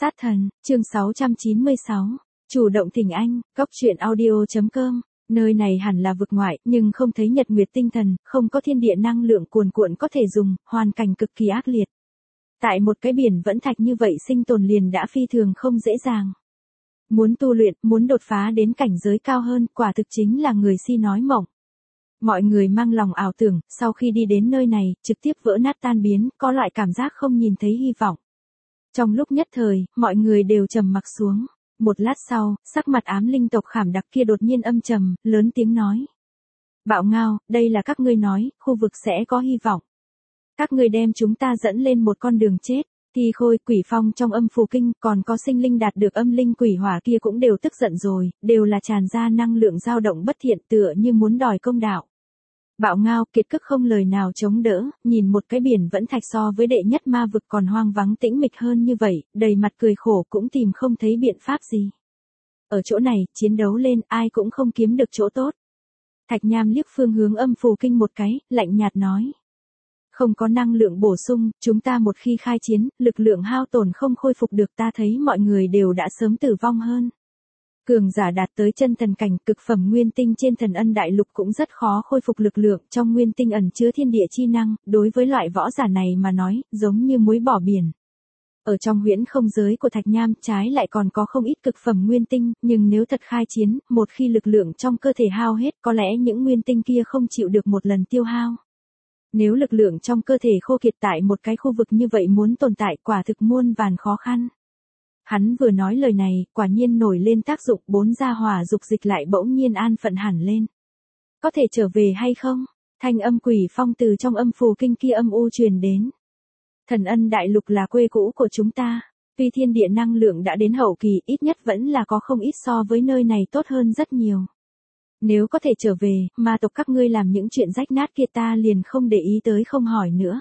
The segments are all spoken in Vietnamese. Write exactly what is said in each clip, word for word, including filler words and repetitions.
Sát thần, chương sáu trăm chín mươi sáu. Chủ động thỉnh anh, góc truyện audio.com. Nơi này hẳn là vực ngoại, nhưng không thấy nhật nguyệt tinh thần, không có thiên địa năng lượng cuồn cuộn có thể dùng, hoàn cảnh cực kỳ ác liệt. Tại một cái biển vẫn thạch như vậy sinh tồn liền đã phi thường không dễ dàng. Muốn tu luyện, muốn đột phá đến cảnh giới cao hơn, quả thực chính là người si nói mộng. Mọi người mang lòng ảo tưởng, sau khi đi đến nơi này, trực tiếp vỡ nát tan biến, có loại cảm giác không nhìn thấy hy vọng. Trong lúc nhất thời, mọi người đều trầm mặc xuống. Một lát sau, sắc mặt ám linh tộc khảm đặc kia đột nhiên âm trầm, lớn tiếng nói. Bạo Ngao, đây là các ngươi nói, khu vực sẽ có hy vọng. Các ngươi đem chúng ta dẫn lên một con đường chết. Thi Khôi, Quỷ Phong trong âm phù kinh, còn có sinh linh đạt được âm linh quỷ hỏa kia cũng đều tức giận rồi, đều là tràn ra năng lượng dao động bất thiện tựa như muốn đòi công đạo. Bạo Ngao, kiệt cức không lời nào chống đỡ, nhìn một cái biển vẫn thạch so với đệ nhất ma vực còn hoang vắng tĩnh mịch hơn như vậy, đầy mặt cười khổ cũng tìm không thấy biện pháp gì. Ở chỗ này, chiến đấu lên, ai cũng không kiếm được chỗ tốt. Thạch Nham liếc phương hướng âm phù kinh một cái, lạnh nhạt nói. Không có năng lượng bổ sung, chúng ta một khi khai chiến, lực lượng hao tổn không khôi phục được, ta thấy mọi người đều đã sớm tử vong hơn. Cường giả đạt tới chân thần cảnh, cực phẩm nguyên tinh trên thần ân đại lục cũng rất khó khôi phục lực lượng, trong nguyên tinh ẩn chứa thiên địa chi năng, đối với loại võ giả này mà nói, giống như muối bỏ biển. Ở trong huyễn không giới của Thạch Nham, trái lại còn có không ít cực phẩm nguyên tinh, nhưng nếu thật khai chiến, một khi lực lượng trong cơ thể hao hết, có lẽ những nguyên tinh kia không chịu được một lần tiêu hao. Nếu lực lượng trong cơ thể khô kiệt tại một cái khu vực như vậy muốn tồn tại quả thực muôn vàn khó khăn. Hắn vừa nói lời này, quả nhiên nổi lên tác dụng, bốn gia hỏa dục dịch lại bỗng nhiên an phận hẳn lên. Có thể trở về hay không? Thanh âm Quỷ Phong từ trong âm phù kinh kia âm u truyền đến. Thần ân đại lục là quê cũ của chúng ta. Tuy thiên địa năng lượng đã đến hậu kỳ, ít nhất vẫn là có không ít so với nơi này tốt hơn rất nhiều. Nếu có thể trở về, ma tộc các ngươi làm những chuyện rách nát kia ta liền không để ý tới không hỏi nữa.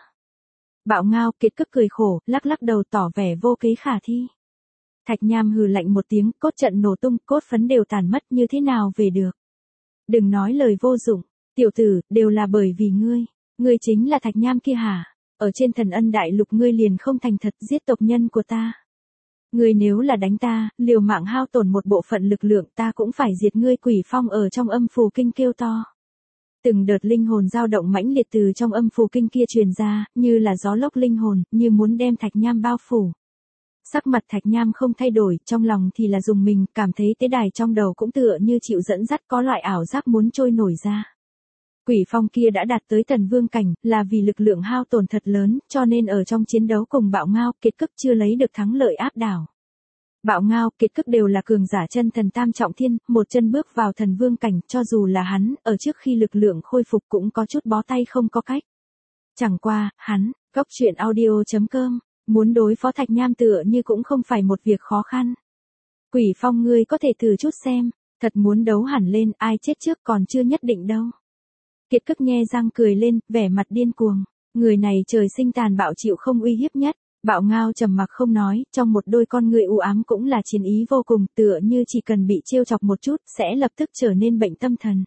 Bạo Ngao kiệt cức cười khổ, lắc lắc đầu tỏ vẻ vô kế khả thi. Thạch Nham hừ lạnh một tiếng, cốt trận nổ tung, cốt phấn đều tàn mất, như thế nào về được. Đừng nói lời vô dụng, tiểu tử, đều là bởi vì ngươi. Ngươi chính là Thạch Nham kia hả? Ở trên thần ân đại lục ngươi liền không thành thật giết tộc nhân của ta. Ngươi nếu là đánh ta, liều mạng hao tổn một bộ phận lực lượng ta cũng phải diệt ngươi. Quỷ Phong ở trong âm phù kinh kêu to. Từng đợt linh hồn dao động mãnh liệt từ trong âm phù kinh kia truyền ra, như là gió lốc linh hồn, như muốn đem Thạch Nham bao phủ. Sắc mặt Thạch Nham không thay đổi, trong lòng thì là dùng mình, cảm thấy tế đài trong đầu cũng tựa như chịu dẫn dắt, có loại ảo giác muốn trôi nổi ra. Quỷ Phong kia đã đạt tới thần vương cảnh, là vì lực lượng hao tổn thật lớn, cho nên ở trong chiến đấu cùng Bạo Ngao, kiệt cức chưa lấy được thắng lợi áp đảo. Bạo Ngao, kiệt cức đều là cường giả chân thần tam trọng thiên, một chân bước vào thần vương cảnh, cho dù là hắn, ở trước khi lực lượng khôi phục cũng có chút bó tay không có cách. Chẳng qua, hắn, góc truyện audio.com. Muốn đối phó Thạch Nham tựa như cũng không phải một việc khó khăn. Quỷ Phong ngươi có thể thử chút xem, thật muốn đấu hẳn lên, ai chết trước còn chưa nhất định đâu. Kiệt cức nhe răng cười lên, vẻ mặt điên cuồng. Người này trời sinh tàn bạo chịu không uy hiếp nhất. Bạo Ngao trầm mặc không nói, trong một đôi con người u ám cũng là chiến ý vô cùng, tựa như chỉ cần bị trêu chọc một chút sẽ lập tức trở nên bệnh tâm thần.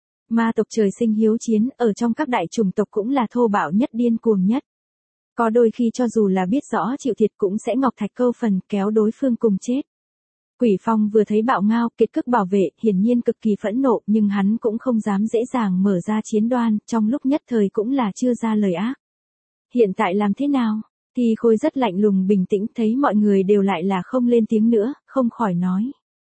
Ma tộc trời sinh hiếu chiến, ở trong các đại chủng tộc cũng là thô bạo nhất, điên cuồng nhất. Có đôi khi cho dù là biết rõ chịu thiệt cũng sẽ ngọc thạch câu phần, kéo đối phương cùng chết. Quỷ Phong vừa thấy Bạo Ngao, kiệt cức bảo vệ, hiển nhiên cực kỳ phẫn nộ, nhưng hắn cũng không dám dễ dàng mở ra chiến đoan, trong lúc nhất thời cũng là chưa ra lời ác. Hiện tại làm thế nào? Thi Khôi rất lạnh lùng bình tĩnh, thấy mọi người đều lại là không lên tiếng nữa, không khỏi nói.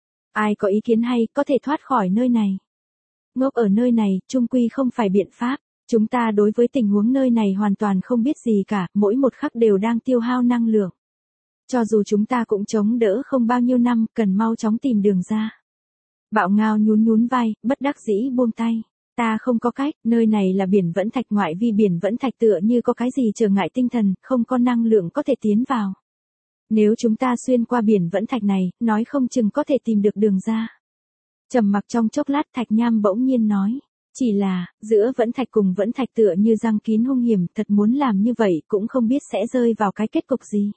Ai có ý kiến hay, có thể thoát khỏi nơi này. Ngốc ở nơi này, chung quy không phải biện pháp. Chúng ta đối với tình huống nơi này hoàn toàn không biết gì cả, mỗi một khắc đều đang tiêu hao năng lượng. Cho dù chúng ta cũng chống đỡ không bao nhiêu năm, cần mau chóng tìm đường ra. Bạo Ngao nhún nhún vai, bất đắc dĩ buông tay. Ta không có cách, nơi này là biển vẫn thạch, ngoại vi biển vẫn thạch tựa như có cái gì trở ngại tinh thần, không có năng lượng có thể tiến vào. Nếu chúng ta xuyên qua biển vẫn thạch này, nói không chừng có thể tìm được đường ra. Trầm mặc trong chốc lát Thạch Nham bỗng nhiên nói. Chỉ là, giữa vẫn thạch cùng vẫn thạch tựa như răng kín hung hiểm, thật muốn làm như vậy cũng không biết sẽ rơi vào cái kết cục gì.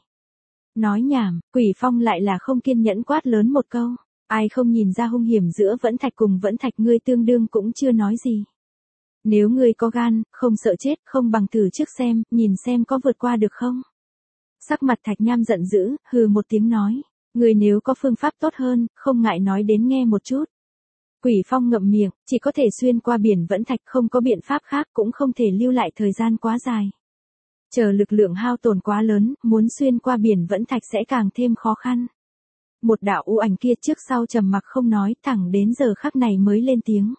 Nói nhảm, Quỷ Phong lại là không kiên nhẫn quát lớn một câu. Ai không nhìn ra hung hiểm giữa vẫn thạch cùng vẫn thạch, ngươi tương đương cũng chưa nói gì. Nếu ngươi có gan, không sợ chết, không bằng thử trước xem, nhìn xem có vượt qua được không. Sắc mặt Thạch Nham giận dữ, hừ một tiếng nói. Người nếu có phương pháp tốt hơn, không ngại nói đến nghe một chút. Quỷ Phong ngậm miệng, chỉ có thể xuyên qua biển vẫn thạch, không có biện pháp khác, cũng không thể lưu lại thời gian quá dài. Chờ lực lượng hao tổn quá lớn, muốn xuyên qua biển vẫn thạch sẽ càng thêm khó khăn. Một đạo u ảnh kia trước sau trầm mặc không nói, thẳng đến giờ khắc này mới lên tiếng.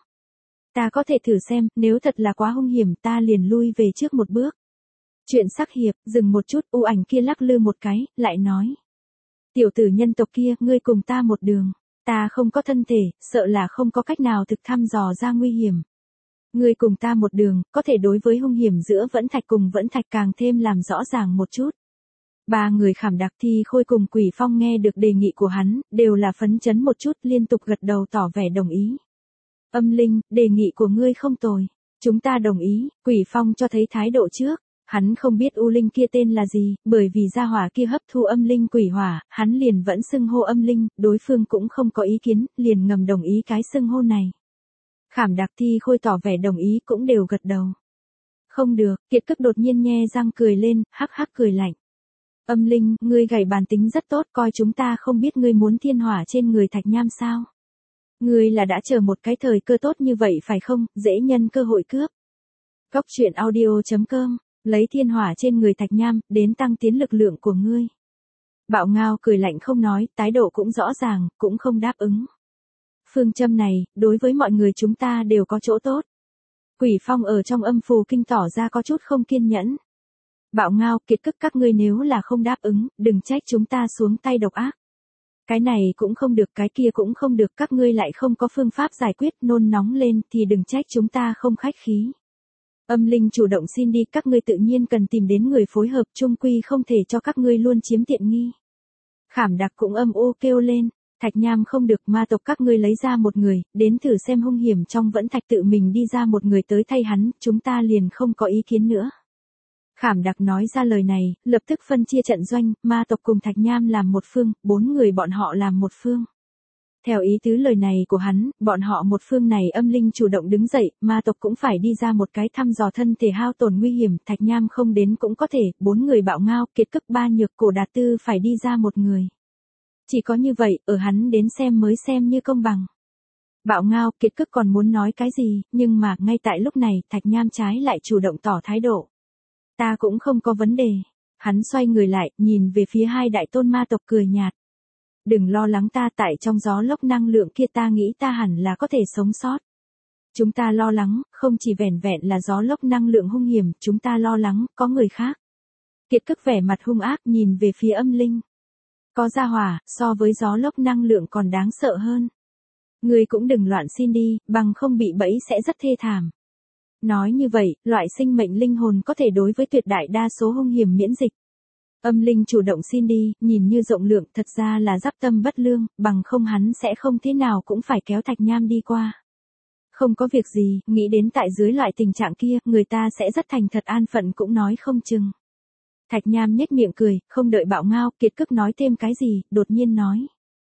Ta có thể thử xem, nếu thật là quá hung hiểm ta liền lui về trước một bước. Chuyện sắc hiệp, dừng một chút, u ảnh kia lắc lư một cái, lại nói. Tiểu tử nhân tộc kia, ngươi cùng ta một đường. Ta không có thân thể, sợ là không có cách nào thực thăm dò ra nguy hiểm. Ngươi cùng ta một đường, có thể đối với hung hiểm giữa vẫn thạch cùng vẫn thạch càng thêm làm rõ ràng một chút. Ba người Khảm Đặc Thi Khôi cùng Quỷ Phong nghe được đề nghị của hắn, đều là phấn chấn một chút, liên tục gật đầu tỏ vẻ đồng ý. Âm Linh, đề nghị của ngươi không tồi. Chúng ta đồng ý, Quỷ Phong cho thấy thái độ trước. Hắn không biết U Linh kia tên là gì, bởi vì gia hỏa kia hấp thu âm linh quỷ hỏa, hắn liền vẫn xưng hô âm linh, đối phương cũng không có ý kiến, liền ngầm đồng ý cái xưng hô này. Khảm Đặc Thi Khôi tỏ vẻ đồng ý cũng đều gật đầu. Không được, Kiệt Cức đột nhiên nhe răng cười lên, hắc hắc cười lạnh. Âm Linh, ngươi gảy bàn tính rất tốt, coi chúng ta không biết ngươi muốn thiên hỏa trên người Thạch Nham sao. Ngươi là đã chờ một cái thời cơ tốt như vậy phải không, dễ nhân cơ hội cướp. Góc truyện audio chấm com, lấy thiên hỏa trên người Thạch Nham, đến tăng tiến lực lượng của ngươi. Bạo Ngao cười lạnh không nói, tái độ cũng rõ ràng, cũng không đáp ứng. Phương châm này, đối với mọi người chúng ta đều có chỗ tốt. Quỷ Phong ở trong âm phù kinh tỏ ra có chút không kiên nhẫn. Bạo Ngao, Kiệt Cức các ngươi nếu là không đáp ứng, đừng trách chúng ta xuống tay độc ác. Cái này cũng không được, cái kia cũng không được, các ngươi lại không có phương pháp giải quyết, nôn nóng lên thì đừng trách chúng ta không khách khí. Âm Linh chủ động xin đi, các ngươi tự nhiên cần tìm đến người phối hợp, chung quy không thể cho các ngươi luôn chiếm tiện nghi. Khảm Đặc cũng âm ô kêu lên, Thạch Nham không được, ma tộc các ngươi lấy ra một người, đến thử xem hung hiểm trong vẫn thạch tự mình đi ra một người tới thay hắn, chúng ta liền không có ý kiến nữa. Khảm Đặc nói ra lời này, lập tức phân chia trận doanh, ma tộc cùng Thạch Nham làm một phương, bốn người bọn họ làm một phương. Theo ý tứ lời này của hắn, bọn họ một phương này âm linh chủ động đứng dậy, ma tộc cũng phải đi ra một cái thăm dò thân thể hao tổn nguy hiểm, Thạch Nham không đến cũng có thể, bốn người Bạo Ngao, Kiệt Cức, ba nhược cổ đạt tư phải đi ra một người. Chỉ có như vậy, ở hắn đến xem mới xem như công bằng. Bạo Ngao, Kiệt Cức còn muốn nói cái gì, nhưng mà, ngay tại lúc này, Thạch Nham trái lại chủ động tỏ thái độ. Ta cũng không có vấn đề. Hắn xoay người lại, nhìn về phía hai đại tôn ma tộc cười nhạt. Đừng lo lắng ta, tại trong gió lốc năng lượng kia ta nghĩ ta hẳn là có thể sống sót. Chúng ta lo lắng, không chỉ vẻn vẹn là gió lốc năng lượng hung hiểm, chúng ta lo lắng, có người khác. Kiệt Cức vẻ mặt hung ác nhìn về phía Âm Linh. Có gia hỏa, so với gió lốc năng lượng còn đáng sợ hơn. Ngươi cũng đừng loạn xin đi, bằng không bị bẫy sẽ rất thê thảm. Nói như vậy, loại sinh mệnh linh hồn có thể đối với tuyệt đại đa số hung hiểm miễn dịch. Âm Linh chủ động xin đi, nhìn như rộng lượng, thật ra là giáp tâm bất lương, bằng không hắn sẽ không thế nào cũng phải kéo Thạch Nham đi qua. Không có việc gì, nghĩ đến tại dưới loại tình trạng kia, người ta sẽ rất thành thật an phận cũng nói không chừng. Thạch Nham nhếch miệng cười, không đợi Bạo Ngao, Kiệt Cức nói thêm cái gì, đột nhiên nói.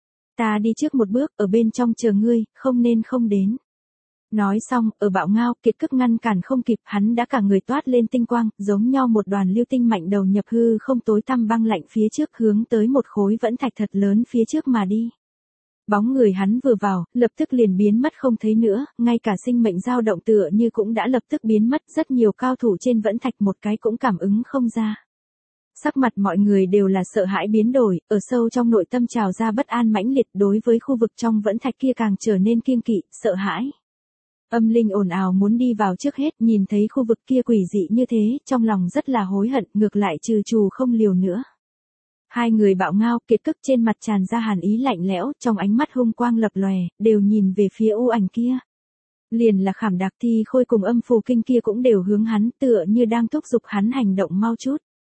Ta đi trước một bước, ở bên trong chờ ngươi, không nên không đến. Nói xong, ở Bạo Ngao, Kiệt Cức ngăn cản không kịp, hắn đã cả người toát lên tinh quang, giống nhau một đoàn lưu tinh mạnh đầu nhập hư không tối tăm băng lạnh phía trước hướng tới một khối vẫn thạch thật lớn phía trước mà đi. Bóng người hắn vừa vào, lập tức liền biến mất không thấy nữa, ngay cả sinh mệnh dao động tựa như cũng đã lập tức biến mất, rất nhiều cao thủ trên vẫn thạch một cái cũng cảm ứng không ra. Sắc mặt mọi người đều là sợ hãi biến đổi, ở sâu trong nội tâm trào ra bất an mãnh liệt, đối với khu vực trong vẫn thạch kia càng trở nên kiêng kỵ, sợ hãi. Âm Linh ồn ào muốn đi vào trước hết, nhìn thấy khu vực kia quỷ dị như thế, trong lòng rất là hối hận, ngược lại trừ trù không liều nữa. Hai người Bạo Ngao, Kiệt Cức trên mặt tràn ra hàn ý lạnh lẽo, trong ánh mắt hung quang lập lòe, đều nhìn về phía u ảnh kia. Liền là Khảm Đặc Thi Khôi cùng âm phù kinh kia cũng đều hướng hắn, tựa như đang thúc giục hắn hành động mau chút.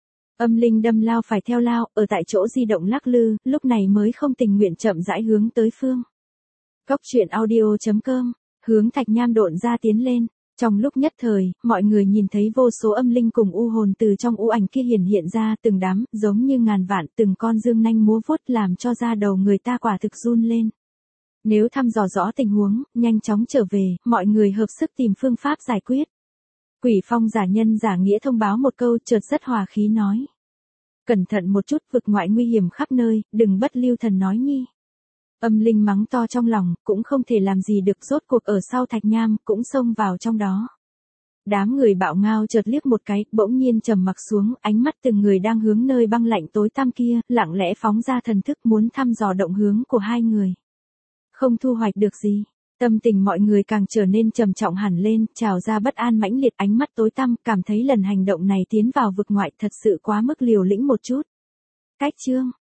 Âm Linh đâm lao phải theo lao, ở tại chỗ di động lắc lư, lúc này mới không tình nguyện chậm rãi hướng tới phương. Góc truyện audio chấm com, hướng Thạch Nham độn ra tiến lên. Trong lúc nhất thời, mọi người nhìn thấy vô số âm linh cùng u hồn từ trong u ảnh kia hiển hiện ra từng đám, giống như ngàn vạn, từng con dương nanh múa vuốt làm cho da đầu người ta quả thực run lên. Nếu thăm dò rõ tình huống, nhanh chóng trở về, mọi người hợp sức tìm phương pháp giải quyết. Quỷ Phong giả nhân giả nghĩa thông báo một câu, chợt rất hòa khí nói. Cẩn thận một chút, vực ngoại nguy hiểm khắp nơi, đừng bất lưu thần nói nhi. Âm linh mắng to trong lòng, cũng không thể làm gì được, rốt cuộc ở sau thạch nham, cũng xông vào trong đó. Đám người bạo ngao chợt liếc một cái, bỗng nhiên trầm mặc xuống, ánh mắt từng người đang hướng nơi băng lạnh tối tăm kia, lặng lẽ phóng ra thần thức muốn thăm dò động hướng của hai người. Không thu hoạch được gì, tâm tình mọi người càng trở nên trầm trọng hẳn lên, trào ra bất an mãnh liệt, ánh mắt tối tăm, cảm thấy lần hành động này tiến vào vực ngoại thật sự quá mức liều lĩnh một chút. Cách chương